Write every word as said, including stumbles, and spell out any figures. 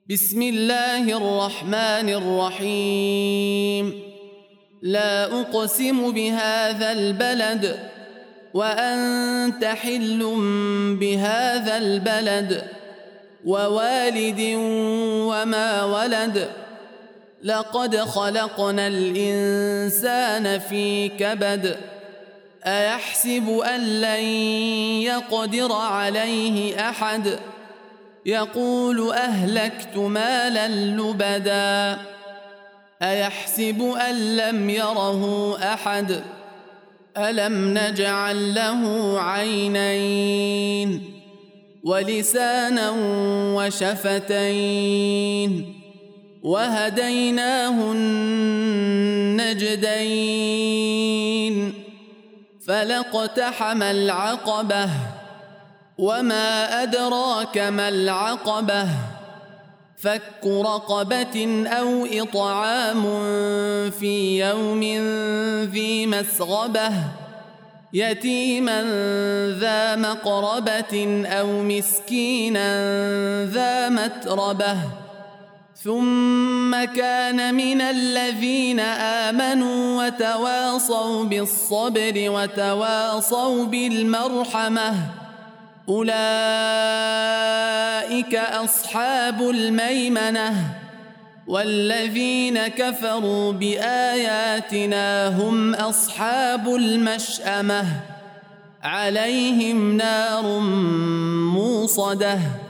بسم الله الرحمن الرحيم. لا أقسم بهذا البلد وأنت حل بهذا البلد ووالد وما ولد. لقد خلقنا الإنسان في كبد. أيحسب أن لن يقدر عليه أحد. يقول أهلكت مالا لبدا. أيحسب أن لم يره أحد. ألم نجعل له عينين ولسانا وشفتين وهديناه النجدين فلاقتحم العقبة وما أدراك ما العقبة. فك رقبة أو إطعام في يوم ذي مسغبة يتيما ذا مقربة أو مسكينا ذا متربة ثم كان من الذين آمنوا وتواصوا بالصبر وتواصوا بالمرحمة أولئك أصحاب الميمنة. والذين كفروا بآياتنا هم أصحاب المشأمة عليهم نار موصدة.